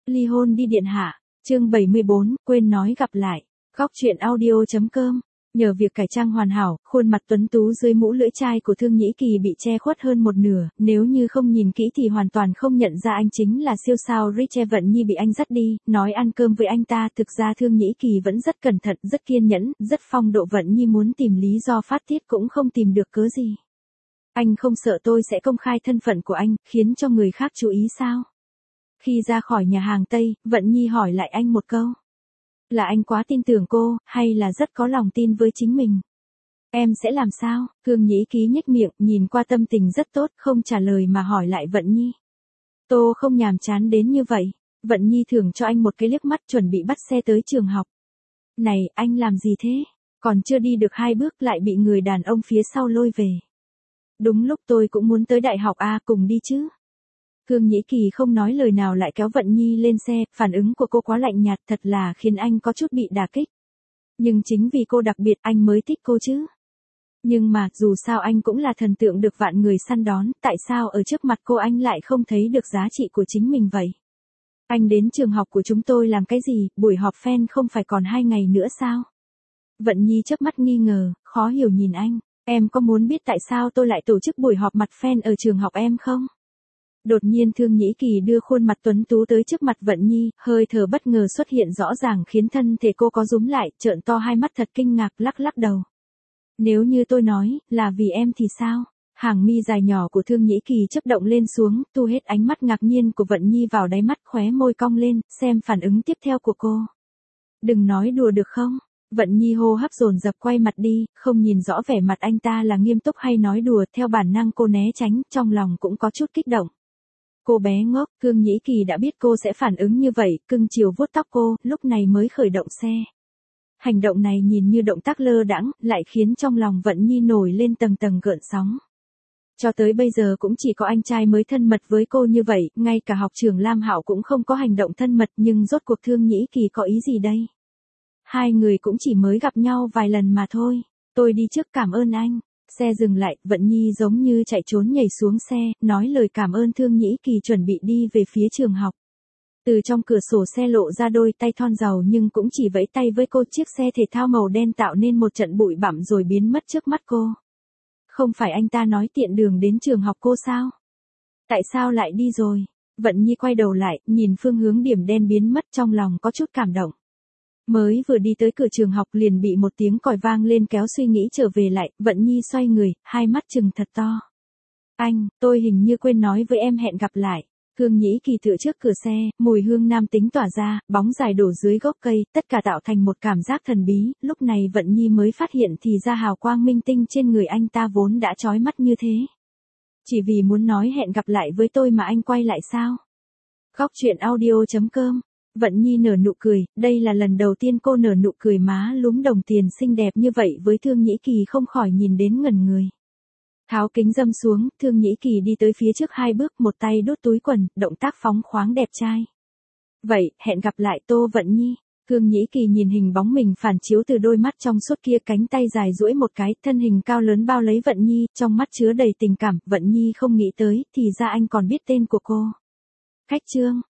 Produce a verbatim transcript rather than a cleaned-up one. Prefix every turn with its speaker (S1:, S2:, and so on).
S1: Ly hôn đi điện hạ. Chương bảy mươi bốn, quên nói gặp lại. Góc truyện audio.com. Nhờ việc cải trang hoàn hảo, khuôn mặt tuấn tú dưới mũ lưỡi chai của Thương Nhĩ Kỳ bị che khuất hơn một nửa, nếu như không nhìn kỹ thì hoàn toàn không nhận ra anh chính là siêu sao Richie. Vận Nhi bị anh dắt đi, nói ăn cơm với anh ta. Thực ra Thương Nhĩ Kỳ vẫn rất cẩn thận, rất kiên nhẫn, rất phong độ. Vận Nhi muốn tìm lý do phát tiết cũng không tìm được cớ gì. Anh không sợ tôi sẽ công khai thân phận của anh, khiến cho người khác chú ý sao? Khi ra khỏi nhà hàng Tây, Vận Nhi hỏi lại anh một câu. Là anh quá tin tưởng cô, hay là rất có lòng tin với chính mình? Em sẽ làm sao? Thương Nhĩ Kỳ nhếch miệng, nhìn qua tâm tình rất tốt, không trả lời mà hỏi lại Vận Nhi. Tô không nhàm chán đến như vậy. Vận Nhi thưởng cho anh một cái liếc mắt, chuẩn bị bắt xe tới trường học. Này, anh làm gì thế? Còn chưa đi được hai bước lại bị người đàn ông phía sau lôi về. Đúng lúc tôi cũng muốn tới đại học à, cùng đi chứ. Thương Nhĩ Kỳ không nói lời nào lại kéo Vận Nhi lên xe, phản ứng của cô quá lạnh nhạt thật là khiến anh có chút bị đả kích. Nhưng chính vì cô đặc biệt anh mới thích cô chứ. Nhưng mà, dù sao anh cũng là thần tượng được vạn người săn đón, tại sao ở trước mặt cô anh lại không thấy được giá trị của chính mình vậy? Anh đến trường học của chúng tôi làm cái gì, buổi họp fan không phải còn hai ngày nữa sao? Vận Nhi chớp mắt nghi ngờ, khó hiểu nhìn anh, em có muốn biết tại sao tôi lại tổ chức buổi họp mặt fan ở trường học em không? Đột nhiên Thương Nhĩ Kỳ đưa khuôn mặt tuấn tú tới trước mặt Vận Nhi, hơi thở bất ngờ xuất hiện rõ ràng khiến thân thể cô có rúm lại, trợn to hai mắt thật kinh ngạc, lắc lắc đầu. Nếu như tôi nói, là vì em thì sao? Hàng mi dài nhỏ của Thương Nhĩ Kỳ chớp động lên xuống, thu hết ánh mắt ngạc nhiên của Vận Nhi vào đáy mắt, khóe môi cong lên, xem phản ứng tiếp theo của cô. Đừng nói đùa được không? Vận Nhi hô hấp dồn dập quay mặt đi, không nhìn rõ vẻ mặt anh ta là nghiêm túc hay nói đùa, theo bản năng cô né tránh, trong lòng cũng có chút kích động. Cô bé ngốc, Thương Nhĩ Kỳ đã biết cô sẽ phản ứng như vậy, cưng chiều vuốt tóc cô, lúc này mới khởi động xe. Hành động này nhìn như động tác lơ đãng, lại khiến trong lòng Vận Nhi nổi lên tầng tầng gợn sóng. Cho tới bây giờ cũng chỉ có anh trai mới thân mật với cô như vậy, ngay cả học trưởng Lam Hạo cũng không có hành động thân mật, nhưng rốt cuộc Thương Nhĩ Kỳ có ý gì đây? Hai người cũng chỉ mới gặp nhau vài lần mà thôi. Tôi đi trước, cảm ơn anh. Xe dừng lại, Vận Nhi giống như chạy trốn nhảy xuống xe, nói lời cảm ơn Thương Nhĩ Kỳ, chuẩn bị đi về phía trường học. Từ trong cửa sổ xe lộ ra đôi tay thon giàu nhưng cũng chỉ vẫy tay với cô. Chiếc xe thể thao màu đen tạo nên một trận bụi bặm rồi biến mất trước mắt cô. Không phải anh ta nói tiện đường đến trường học cô sao? Tại sao lại đi rồi? Vận Nhi quay đầu lại, nhìn phương hướng điểm đen biến mất, trong lòng có chút cảm động. Mới vừa đi tới cửa trường học liền bị một tiếng còi vang lên kéo suy nghĩ trở về lại, Vận Nhi xoay người, hai mắt trừng thật to. Anh, tôi hình như quên nói với em hẹn gặp lại. Thương Nhĩ Kỳ tựa trước cửa xe, mùi hương nam tính tỏa ra, bóng dài đổ dưới gốc cây, tất cả tạo thành một cảm giác thần bí, lúc này Vận Nhi mới phát hiện thì ra hào quang minh tinh trên người anh ta vốn đã chói mắt như thế. Chỉ vì muốn nói hẹn gặp lại với tôi mà anh quay lại sao? Góc truyện audio.com. Vận Nhi nở nụ cười, đây là lần đầu tiên cô nở nụ cười má lúm đồng tiền xinh đẹp như vậy với Thương Nhĩ Kỳ không khỏi nhìn đến ngẩn người. Tháo kính râm xuống, Thương Nhĩ Kỳ đi tới phía trước hai bước, một tay đút túi quần, động tác phóng khoáng đẹp trai. Vậy, hẹn gặp lại Tô Vận Nhi. Thương Nhĩ Kỳ nhìn hình bóng mình phản chiếu từ đôi mắt trong suốt kia, cánh tay dài duỗi một cái, thân hình cao lớn bao lấy Vận Nhi, trong mắt chứa đầy tình cảm. Vận Nhi không nghĩ tới, thì ra anh còn biết tên của cô. Khách trương.